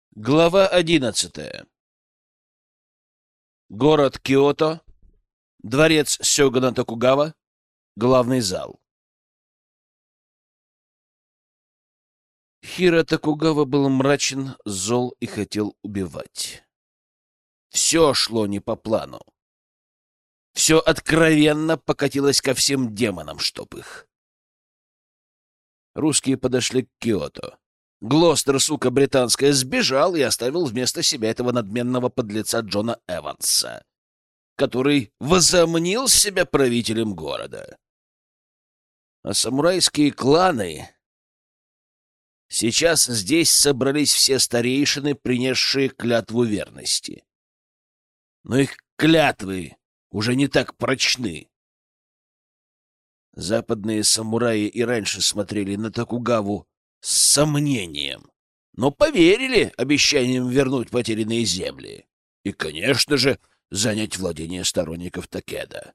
Глава 11. Город Киото, дворец сёгуна Токугава, главный зал. Хиро Токугава был мрачен, зол и хотел убивать. Все шло не по плану. Все откровенно покатилось ко всем демонам, чтоб их. Русские подошли к Киото. Глостер, сука британская, сбежал и оставил вместо себя этого надменного подлеца Джона Эванса, который возомнил себя правителем города. А самурайские кланы... Сейчас здесь собрались все старейшины, принесшие клятву верности. Но их клятвы уже не так прочны. Западные самураи и раньше смотрели на Токугаву с сомнением, но поверили обещаниям вернуть потерянные земли и, конечно же, занять владение сторонников Такеда.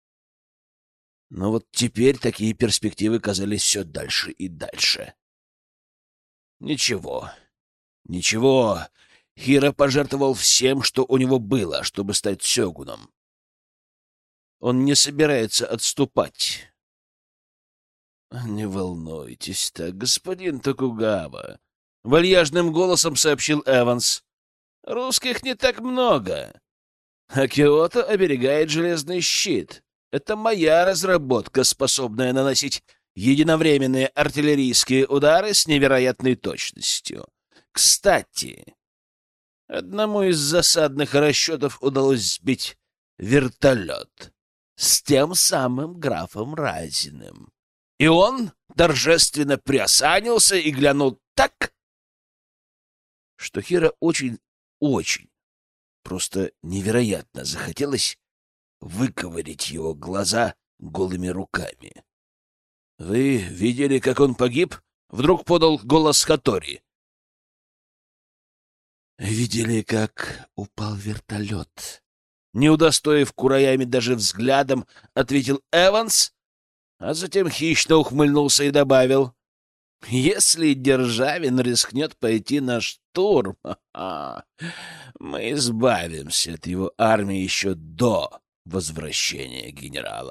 Но вот теперь такие перспективы казались все дальше и дальше. Ничего, ничего. Хиро пожертвовал всем, что у него было, чтобы стать сёгуном. Он не собирается отступать. «Не волнуйтесь так, господин Токугава», — вальяжным голосом сообщил Эванс. «Русских не так много, а Киото оберегает железный щит. Это моя разработка, способная наносить единовременные артиллерийские удары с невероятной точностью. Кстати, одному из засадных расчетов удалось сбить вертолет с тем самым графом Разиным. И он торжественно приосанился и глянул так, что Хиро очень, просто невероятно захотелось выковырять его глаза голыми руками. — Вы видели, как он погиб? — вдруг подал голос Хатори. — Видели, как упал вертолет. Не удостоив Кураями даже взглядом, ответил Эванс, а затем хищно ухмыльнулся и добавил: «Если Державин рискнет пойти на штурм, мы избавимся от его армии еще до возвращения генерала».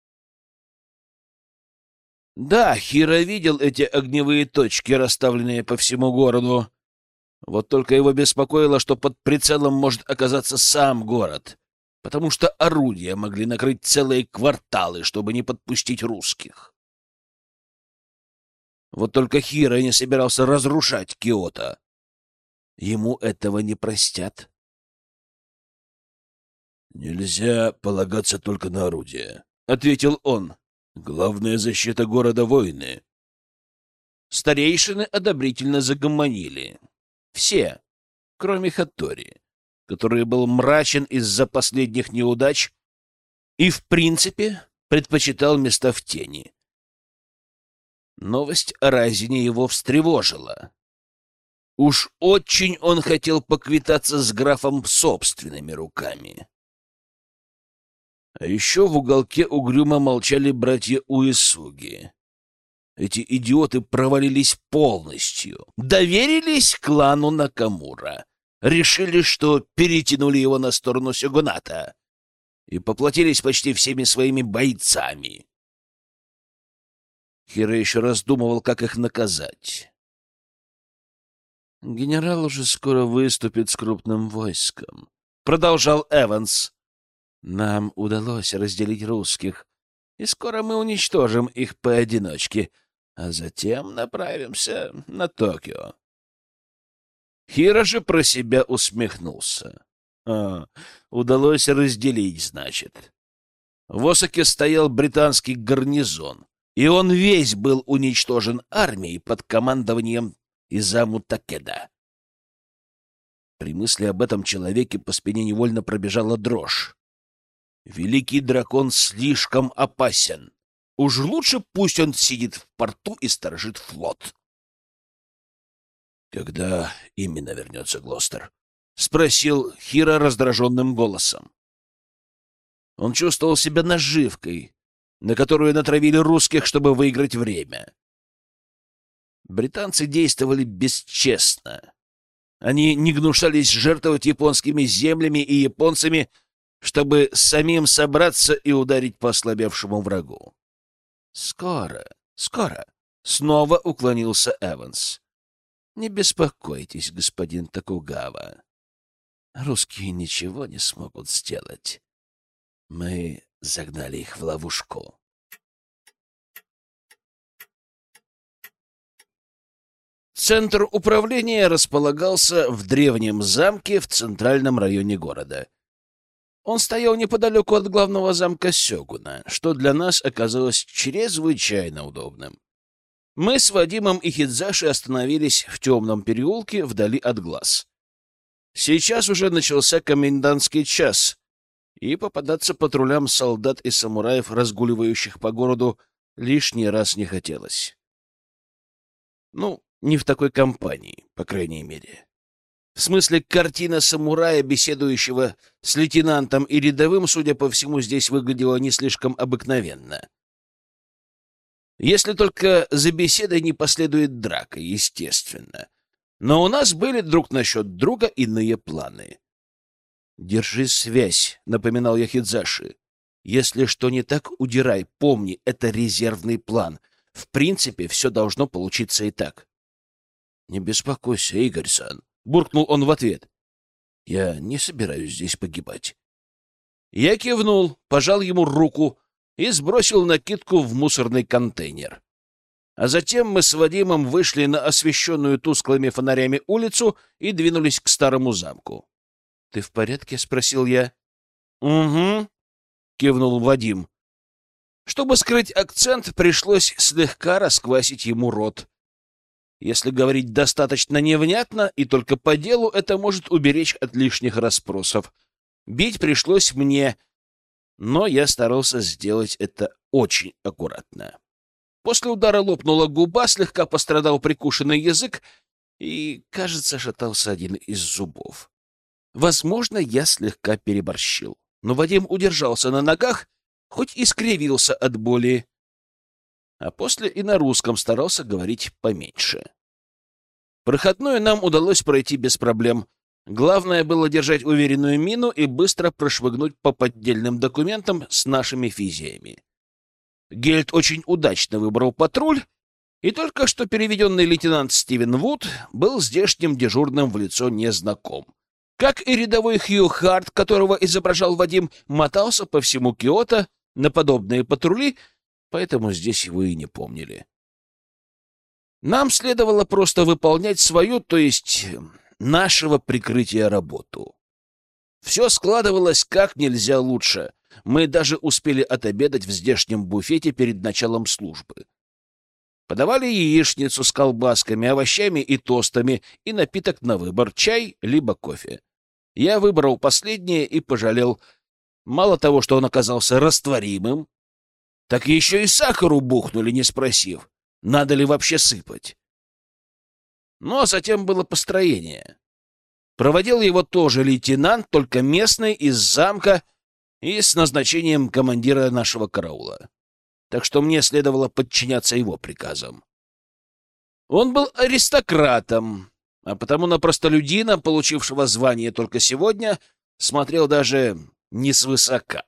Да, Хиро видел эти огневые точки, расставленные по всему городу. Вот только его беспокоило, что под прицелом может оказаться сам город, потому что орудия могли накрыть целые кварталы, чтобы не подпустить русских. Вот только Хиро не собирался разрушать Киото. Ему этого не простят. «Нельзя полагаться только на орудия», — ответил он. «Главная защита города — воины». Старейшины одобрительно загомонили. Все, кроме Хаттори, который был мрачен из-за последних неудач и, в принципе, предпочитал места в тени. Новость о Разине его встревожила. Уж очень он хотел поквитаться с графом собственными руками. А еще в уголке угрюмо молчали братья Уэсуги. Эти идиоты провалились полностью, доверились клану Накамура, решили, что перетянули его на сторону сёгуната и поплатились почти всеми своими бойцами. Хиро еще раздумывал, как их наказать. «Генерал уже скоро выступит с крупным войском», — продолжал Эванс. «Нам удалось разделить русских, и скоро мы уничтожим их поодиночке, а затем направимся на Токио». Хиро же про себя усмехнулся. Удалось разделить, значит. В Осаке стоял британский гарнизон, и он весь был уничтожен армией под командованием Изаму Такеда. При мысли об этом человеке по спине невольно пробежала дрожь. Великий дракон слишком опасен. Уж лучше пусть он сидит в порту и сторожит флот. «Когда именно вернется Глостер?» — спросил Хиро раздраженным голосом. Он чувствовал себя наживкой, на которую натравили русских, чтобы выиграть время. Британцы действовали бесчестно. Они не гнушались жертвовать японскими землями и японцами, чтобы самим собраться и ударить по ослабевшему врагу. Скоро, скоро. Снова уклонился Эванс. Не беспокойтесь, господин Токугава. Русские ничего не смогут сделать. Мы загнали их в ловушку. Центр управления располагался в древнем замке в центральном районе города. Он стоял неподалеку от главного замка Сёгуна, что для нас оказалось чрезвычайно удобным. Мы с Вадимом и Хидзаши остановились в темном переулке вдали от глаз. Сейчас уже начался комендантский час, и попадаться патрулям солдат и самураев, разгуливающих по городу, лишний раз не хотелось. Ну, не в такой компании, по крайней мере. В смысле, картина самурая, беседующего с лейтенантом и рядовым, судя по всему, здесь выглядела не слишком обыкновенно. Если только за беседой не последует драка, естественно. Но у нас были друг насчет друга иные планы. «Держи связь», — напоминал я Хидзаши. «Если что не так, удирай. Помни, это резервный план. В принципе, все должно получиться и так». «Не беспокойся, Игорь-сан», — буркнул он в ответ. «Я не собираюсь здесь погибать». Я кивнул, пожал ему руку и сбросил накидку в мусорный контейнер. А затем мы с Вадимом вышли на освещенную тусклыми фонарями улицу и двинулись к старому замку. — Ты в порядке? — спросил я. — Угу, — кивнул Вадим. Чтобы скрыть акцент, пришлось слегка расквасить ему рот. Если говорить достаточно невнятно и только по делу, это может уберечь от лишних расспросов. Бить пришлось мне, но я старался сделать это очень аккуратно. После удара лопнула губа, слегка пострадал прикушенный язык и, кажется, шатался один из зубов. Возможно, я слегка переборщил, но Вадим удержался на ногах, хоть и скривился от боли, а после и на русском старался говорить поменьше. Проходную нам удалось пройти без проблем. Главное было держать уверенную мину и быстро прошвыгнуть по поддельным документам с нашими физиями. Гельд очень удачно выбрал патруль, и только что переведенный лейтенант Стивен Вуд был здешним дежурным в лицо незнаком. Как и рядовой Хью Харт, которого изображал Вадим, мотался по всему Киото на подобные патрули, поэтому здесь его и не помнили. Нам следовало просто выполнять свою, то есть нашего прикрытия, работу. Все складывалось как нельзя лучше. Мы даже успели отобедать в здешнем буфете перед началом службы. Подавали яичницу с колбасками, овощами и тостами и напиток на выбор — чай либо кофе. Я выбрал последнее и пожалел. Мало того, что он оказался растворимым, так еще и сахару бухнули, не спросив, надо ли вообще сыпать. Ну, а затем было построение. Проводил его тоже лейтенант, только местный, из замка и с назначением командира нашего караула. Так что мне следовало подчиняться его приказам. Он был аристократом, а потому на простолюдина, получившего звание только сегодня, смотрел даже не свысока.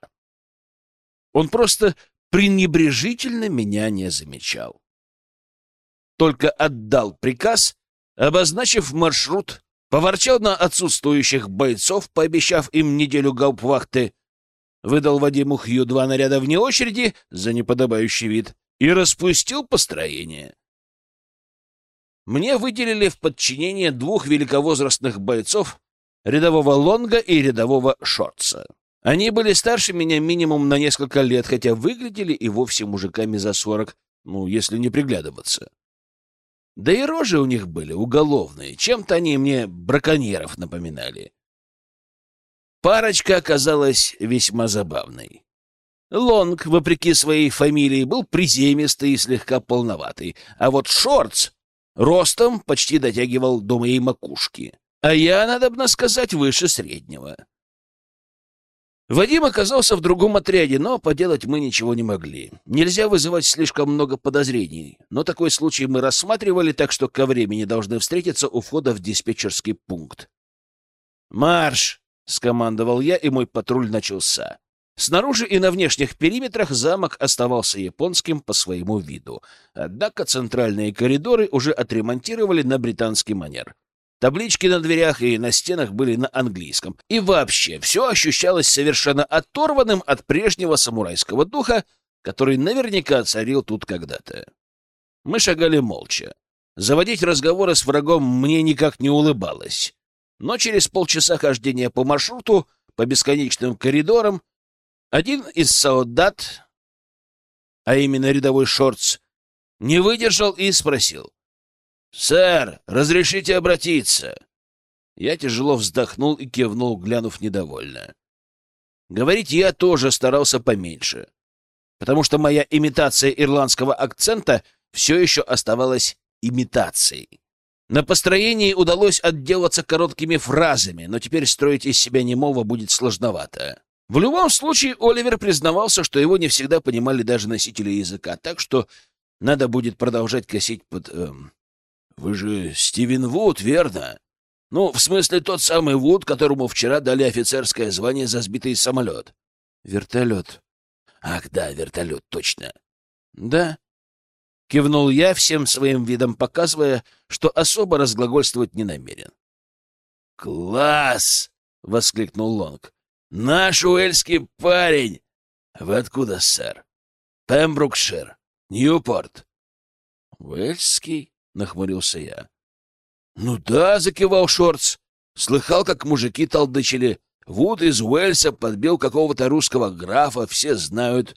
Он просто пренебрежительно меня не замечал. Только отдал приказ, обозначив маршрут, поворчал на отсутствующих бойцов, пообещав им неделю гауптвахты, выдал Вадиму Хью 2 наряда вне очереди за неподобающий вид и распустил построение. Мне выделили в подчинение 2 великовозрастных бойцов, рядового Лонга и рядового Шортса. Они были старше меня минимум на несколько лет, хотя выглядели и вовсе мужиками за 40, ну, если не приглядываться. Да и рожи у них были уголовные, чем-то они мне браконьеров напоминали. Парочка оказалась весьма забавной. Лонг, вопреки своей фамилии, был приземистый и слегка полноватый, а вот Шортс ростом почти дотягивал до моей макушки, а я, надобно сказать, выше среднего. Вадим оказался в другом отряде, но поделать мы ничего не могли. Нельзя вызывать слишком много подозрений, но такой случай мы рассматривали, так что ко времени должны встретиться у входа в диспетчерский пункт. «Марш!» — скомандовал я, и мой патруль начался. Снаружи и на внешних периметрах замок оставался японским по своему виду, однако центральные коридоры уже отремонтировали на британский манер. Таблички на дверях и на стенах были на английском. И вообще, все ощущалось совершенно оторванным от прежнего самурайского духа, который наверняка царил тут когда-то. Мы шагали молча. Заводить разговоры с врагом мне никак не улыбалось. Но через полчаса хождения по маршруту, по бесконечным коридорам, один из солдат, а именно рядовой Шортс, не выдержал и спросил: «Сэр, разрешите обратиться?» Я тяжело вздохнул и кивнул, глянув недовольно. Говорить я тоже старался поменьше, потому что моя имитация ирландского акцента все еще оставалась имитацией. На построении удалось отделаться короткими фразами, но теперь строить из себя немого будет сложновато. В любом случае, Оливер признавался, что его не всегда понимали даже носители языка, так что надо будет продолжать косить под... «Вы же Стивен Вуд, верно? Ну, в смысле, тот самый Вуд, которому вчера дали офицерское звание за сбитый самолет». «Вертолет». «Ах да, вертолет, точно». «Да», — кивнул я, всем своим видом показывая, что особо разглагольствовать не намерен. «Класс!» — воскликнул Лонг. «Наш уэльский парень!» «Вы откуда, сэр?» «Пембрукшир, Ньюпорт». «Уэльский?» — нахмурился я. «Ну да», — закивал Шортс. «Слыхал, как мужики толдычили. Вуд из Уэльса подбил какого-то русского графа, все знают».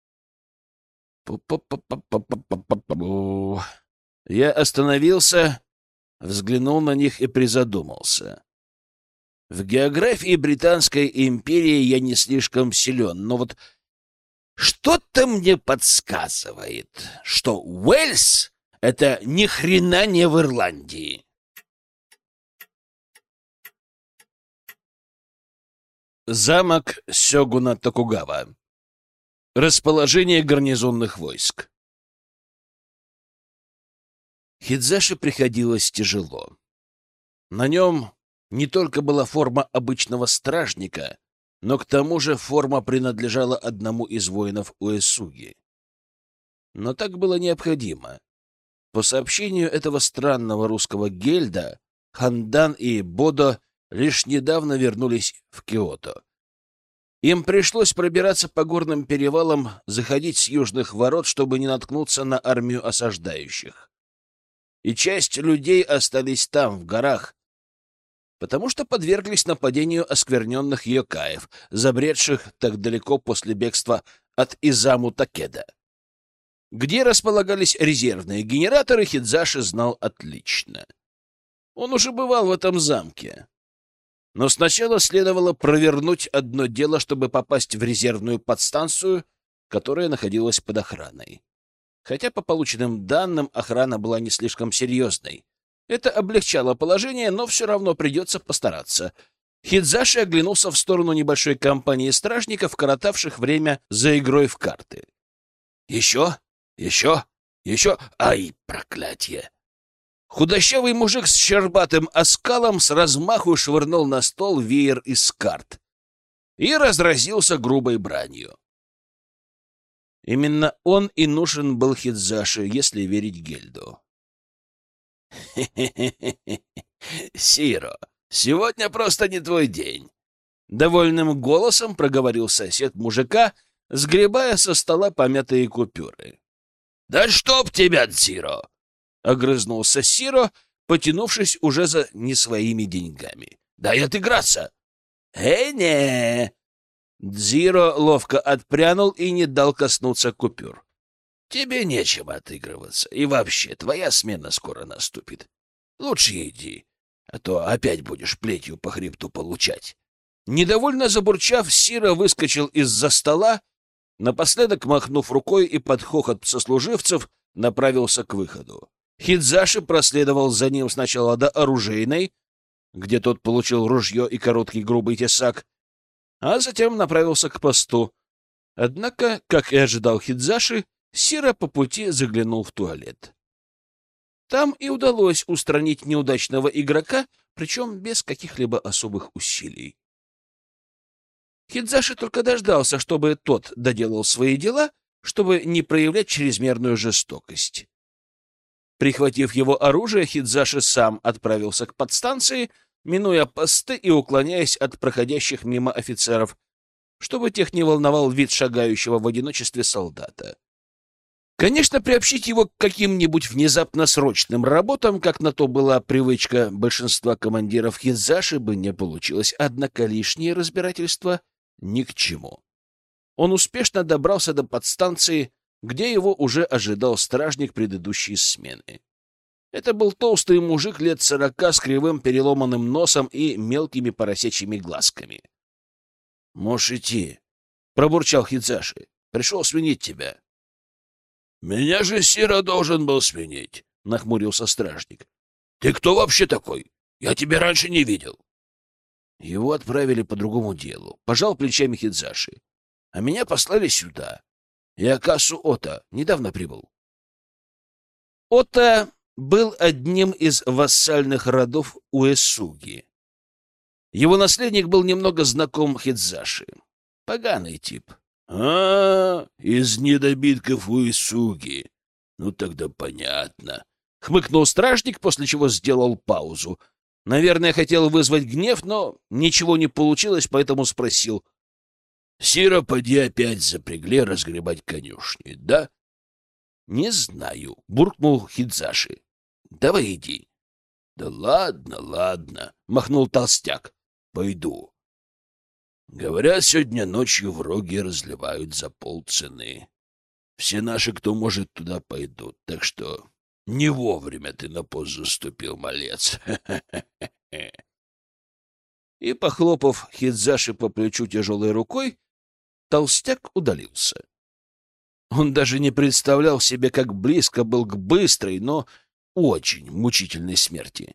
Я остановился, взглянул на них и призадумался. В географии Британской империи я не слишком силен, но вот что-то мне подсказывает, что Уэльс — это ни хрена не в Ирландии. Замок сёгуна Токугава. Расположение гарнизонных войск. Хидзаши приходилось тяжело. На нем не только была форма обычного стражника, но к тому же форма принадлежала одному из воинов Уэсуги. Но так было необходимо. По сообщению этого странного русского гельда, Хандан и Бодо лишь недавно вернулись в Киото. Им пришлось пробираться по горным перевалам, заходить с южных ворот, чтобы не наткнуться на армию осаждающих. И часть людей остались там, в горах, потому что подверглись нападению оскверненных йокаев, забредших так далеко после бегства от Изаму Такеда. Где располагались резервные генераторы, Хидзаши знал отлично. Он уже бывал в этом замке. Но сначала следовало провернуть одно дело, чтобы попасть в резервную подстанцию, которая находилась под охраной. Хотя, по полученным данным, охрана была не слишком серьезной. Это облегчало положение, но все равно придется постараться. Хидзаши оглянулся в сторону небольшой компании стражников, коротавших время за игрой в карты. «Еще? Еще? Еще? Ай, проклятье!» Худощавый мужик с щербатым оскалом с размаху швырнул на стол веер из карт и разразился грубой бранью. Именно он и нужен был Хидзаши, если верить Гельду. «Хе-хе-хе-хе! Сиро, сегодня просто не твой день!» Довольным голосом проговорил сосед мужика, сгребая со стола помятые купюры. «Да чтоб тебя, Дзиро!» — огрызнулся Сиро, потянувшись уже за не своими деньгами. «Дай отыграться!» «Не!» Дзиро ловко отпрянул и не дал коснуться купюр. «Тебе нечем отыгрываться, и вообще твоя смена скоро наступит. Лучше иди, а то опять будешь плетью по хребту получать». Недовольно забурчав, Сиро выскочил из-за стола, напоследок махнув рукой и под хохот сослуживцев направился к выходу. Хидзаши проследовал за ним сначала до оружейной, где тот получил ружье и короткий грубый тесак, а затем направился к посту. Однако, как и ожидал Хидзаши, Сира по пути заглянул в туалет. Там и удалось устранить неудачного игрока, причем без каких-либо особых усилий. Хидзаши только дождался, чтобы тот доделал свои дела, чтобы не проявлять чрезмерную жестокость. Прихватив его оружие, Хидзаши сам отправился к подстанции, минуя посты и уклоняясь от проходящих мимо офицеров, чтобы тех не волновал вид шагающего в одиночестве солдата. Конечно, приобщить его к каким-нибудь внезапно срочным работам, как на то была привычка большинства командиров Хидзаши, бы не получилось, однако лишнее разбирательство ни к чему. Он успешно добрался до подстанции, где его уже ожидал стражник предыдущей смены. Это был толстый мужик лет 40 с кривым переломанным носом и мелкими поросячьими глазками. — Можешь идти, — пробурчал Хидзаши. — Пришел сменить тебя. — Меня же Сира должен был сменить, — нахмурился стражник. — Ты кто вообще такой? Я тебя раньше не видел. Его отправили по другому делу. Пожал плечами Хидзаши. А меня послали сюда. Я Касу Ота недавно прибыл. Ота был одним из вассальных родов Уэсуги. Его наследник был немного знаком Хидзаши. Поганый тип. Из недобитков Уэсуги. Ну тогда понятно. Хмыкнул стражник, после чего сделал паузу. Наверное, хотел вызвать гнев, но ничего не получилось, поэтому спросил. — Сира, поди опять запрягли разгребать конюшни, да? — Не знаю, — буркнул Хидзаши. — Давай иди. — Да ладно, ладно, — махнул толстяк. — Пойду. Говорят, сегодня ночью в Роге разливают за полцены. Все наши, кто может, туда пойдут, так что... Не вовремя ты на пост заступил, малец. И, похлопав Хидзаши по плечу тяжелой рукой, толстяк удалился. Он даже не представлял себе, как близко был к быстрой, но очень мучительной смерти.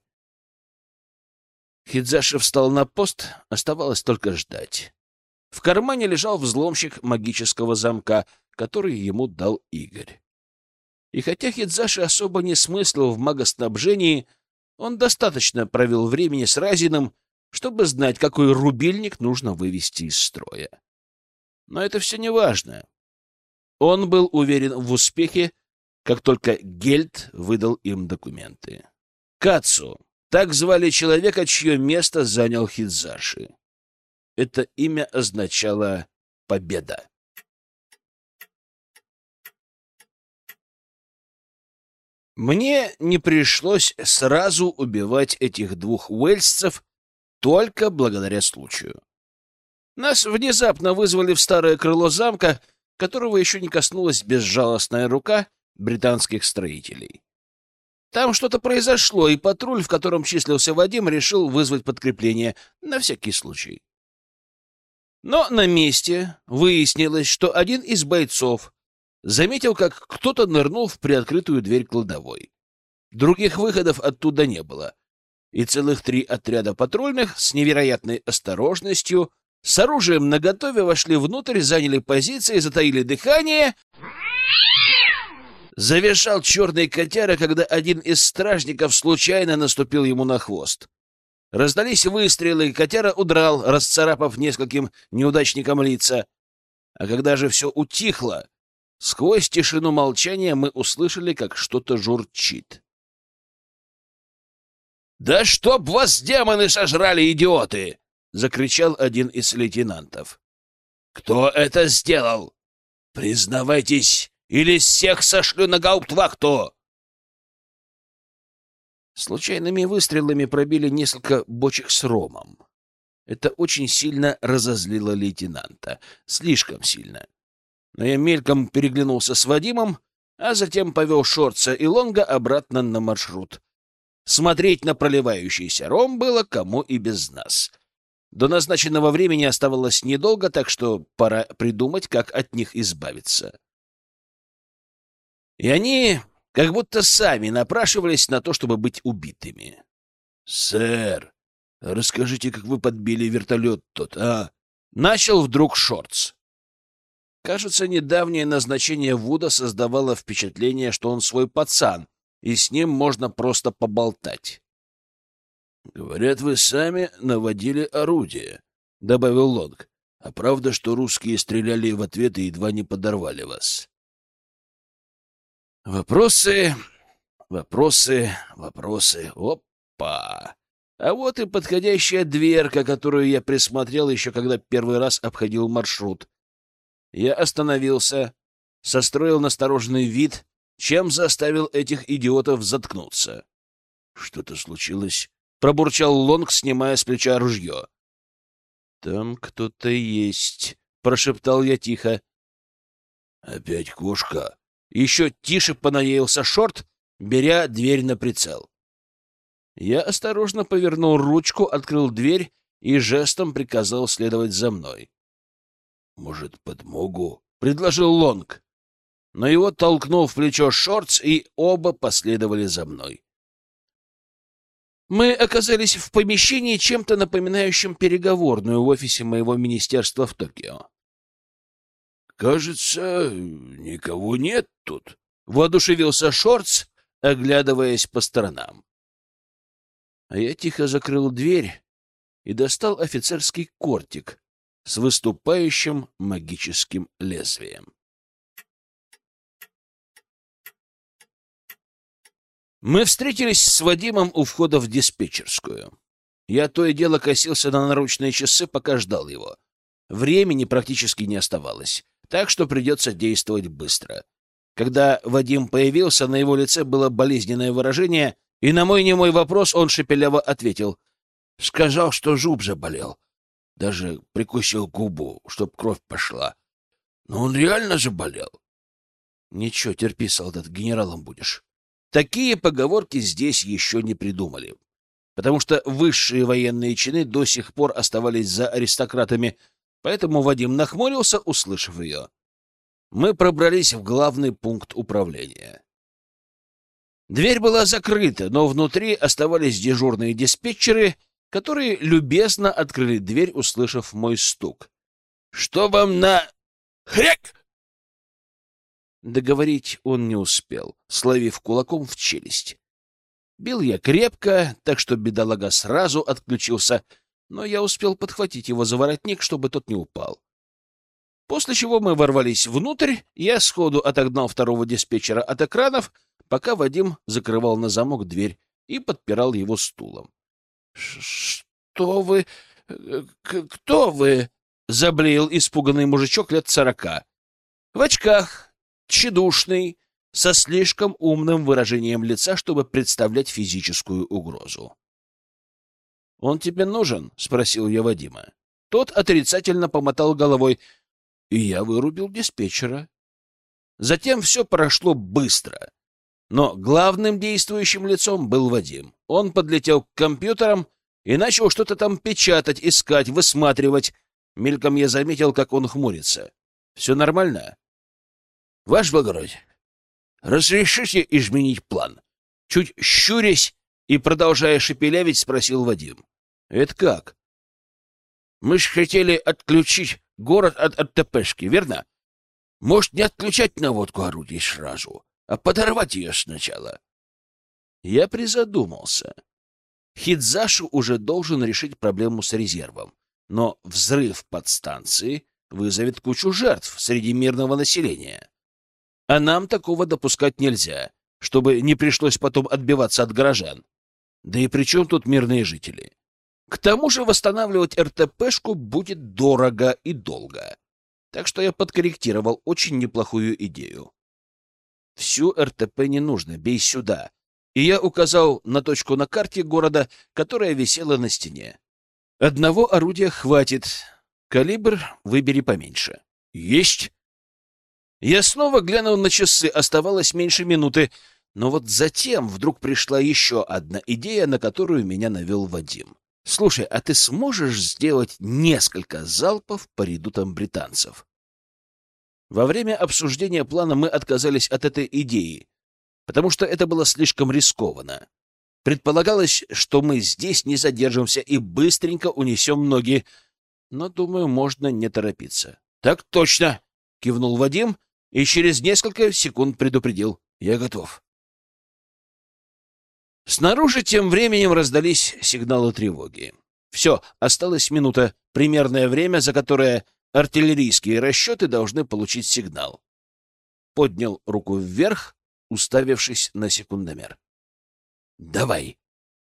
Хидзаши встал на пост, оставалось только ждать. В кармане лежал взломщик магического замка, который ему дал Игорь. И хотя Хидзаши особо не смыслил в магоснабжении, он достаточно провел времени с Разиным, чтобы знать, какой рубильник нужно вывести из строя. Но это все не важно. Он был уверен в успехе, как только Гельд выдал им документы. Кацу — так звали человека, чье место занял Хидзаши. Это имя означало «победа». Мне не пришлось сразу убивать этих двух уэльсцев только благодаря случаю. Нас внезапно вызвали в старое крыло замка, которого еще не коснулась безжалостная рука британских строителей. Там что-то произошло, и патруль, в котором числился Вадим, решил вызвать подкрепление на всякий случай. Но на месте выяснилось, что один из бойцов заметил, как кто-то нырнул в приоткрытую дверь кладовой. Других выходов оттуда не было, и целых 3 отряда патрульных с невероятной осторожностью, с оружием наготове вошли внутрь, заняли позиции, затаили дыхание. Завизжал черный котяра, когда один из стражников случайно наступил ему на хвост. Раздались выстрелы, и котяра удрал, расцарапав нескольким неудачникам лица. А когда же все утихло, сквозь тишину молчания мы услышали, как что-то журчит. «Да чтоб вас демоны сожрали, идиоты!» — закричал один из лейтенантов. «Кто это сделал? Признавайтесь, или всех сошлю на гауптвахту!» Случайными выстрелами пробили несколько бочек с ромом. Это очень сильно разозлило лейтенанта. Слишком сильно. Но я мельком переглянулся с Вадимом, а затем повел Шорца и Лонга обратно на маршрут. Смотреть на проливающийся ром было кому и без нас. До назначенного времени оставалось недолго, так что пора придумать, как от них избавиться. И они как будто сами напрашивались на то, чтобы быть убитыми. — Сэр, расскажите, как вы подбили вертолет тот, а? Начал вдруг Шортс. Кажется, недавнее назначение Вуда создавало впечатление, что он свой пацан, и с ним можно просто поболтать. «Говорят, вы сами наводили орудие», — добавил Лонг. «А правда, что русские стреляли в ответ и едва не подорвали вас?» Вопросы, вопросы, вопросы. Опа! А вот и подходящая дверка, которую я присмотрел еще когда первый раз обходил маршрут. Я остановился, состроил настороженный вид, чем заставил этих идиотов заткнуться. «Что-то случилось?» — пробурчал Лонг, снимая с плеча ружье. «Там кто-то есть», — прошептал я тихо. «Опять кошка?» Еще тише понадеялся Шорт, беря дверь на прицел. Я осторожно повернул ручку, открыл дверь и жестом приказал следовать за мной. «Может, подмогу?» — предложил Лонг. Но его толкнул в плечо Шортс, и оба последовали за мной. Мы оказались в помещении, чем-то напоминающем переговорную в офисе моего министерства в Токио. «Кажется, никого нет тут», — воодушевился Шортс, оглядываясь по сторонам. А я тихо закрыл дверь и достал офицерский кортик с выступающим магическим лезвием. Мы встретились с Вадимом у входа в диспетчерскую. Я то и дело косился на наручные часы, пока ждал его. Времени практически не оставалось, так что придется действовать быстро. Когда Вадим появился, на его лице было болезненное выражение, и на мой немой вопрос он шепеляво ответил. Сказал, что зуб заболел. Даже прикусил губу, чтоб кровь пошла. Но он реально заболел. Ничего, терпи, солдат, генералом будешь. Такие поговорки здесь еще не придумали, потому что высшие военные чины до сих пор оставались за аристократами, поэтому Вадим нахмурился, услышав ее. Мы пробрались в главный пункт управления. Дверь была закрыта, но внутри оставались дежурные диспетчеры, которые любезно открыли дверь, услышав мой стук. «Что вам на...» «Хряк!» Договорить он не успел, словив кулаком в челюсть. Бил я крепко, так что бедолага сразу отключился, но я успел подхватить его за воротник, чтобы тот не упал. После чего мы ворвались внутрь, я сходу отогнал второго диспетчера от экранов, пока Вадим закрывал на замок дверь и подпирал его стулом. — Что вы... Кто вы? — заблеял испуганный мужичок лет 40. В очках, тщедушный, со слишком умным выражением лица, чтобы представлять физическую угрозу. — Он тебе нужен? — спросил я Вадима. Тот отрицательно помотал головой, и я вырубил диспетчера. Затем все прошло быстро. Но главным действующим лицом был Вадим. Он подлетел к компьютерам и начал что-то там печатать, искать, высматривать. Мельком я заметил, как он хмурится. — Все нормально? — Ваше благородие, разрешите изменить план? Чуть щурясь и продолжая шепелявить, спросил Вадим. — Это как? — Мы ж хотели отключить город от РТПшки, верно? Может, не отключать наводку орудий сразу, а подорвать ее сначала? Я призадумался. Хидзашу уже должен решить проблему с резервом, но взрыв подстанции вызовет кучу жертв среди мирного населения. А нам такого допускать нельзя, чтобы не пришлось потом отбиваться от горожан. Да и при чем тут мирные жители? К тому же восстанавливать РТПшку будет дорого и долго. Так что я подкорректировал очень неплохую идею. Всю РТП не нужно, бей сюда. И я указал на точку на карте города, которая висела на стене. Одного орудия хватит. Калибр выбери поменьше. Есть. Я снова глянул на часы, оставалось меньше минуты. Но вот затем вдруг пришла еще одна идея, на которую меня навел Вадим. Слушай, а ты сможешь сделать несколько залпов по редутам британцев? Во время обсуждения плана мы отказались от этой идеи, потому что это было слишком рискованно. Предполагалось, что мы здесь не задержимся и быстренько унесем ноги, но, думаю, можно не торопиться. — Так точно! — кивнул Вадим и через несколько секунд предупредил. — Я готов. Снаружи тем временем раздались сигналы тревоги. Все, осталась минута, примерное время, за которое артиллерийские расчеты должны получить сигнал. Поднял руку вверх, уставившись на секундомер. «Давай!»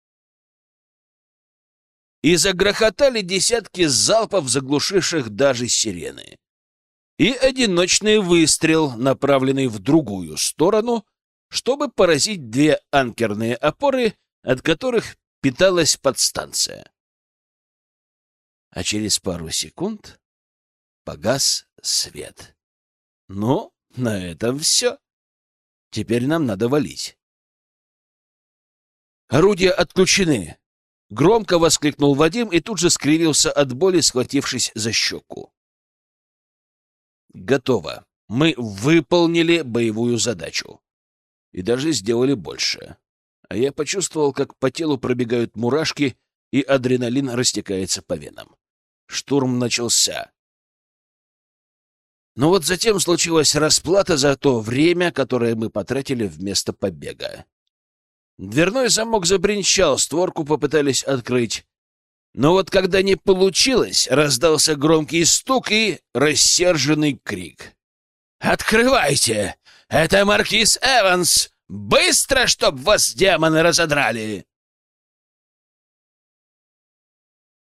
И загрохотали десятки залпов, заглушивших даже сирены. И одиночный выстрел, направленный в другую сторону, чтобы поразить две анкерные опоры, от которых питалась подстанция. А через пару секунд погас свет. Ну, на этом все. Теперь нам надо валить. Орудия отключены. Громко воскликнул Вадим и тут же скривился от боли, схватившись за щеку. Готово. Мы выполнили боевую задачу. И даже сделали больше. А я почувствовал, как по телу пробегают мурашки, и адреналин растекается по венам. Штурм начался. Но вот затем случилась расплата за то время, которое мы потратили вместо побега. Дверной замок забринчал, створку попытались открыть. Но вот когда не получилось, раздался громкий стук и рассерженный крик. «Открывайте! Это маркиз Эванс! Быстро, чтоб вас демоны разодрали!»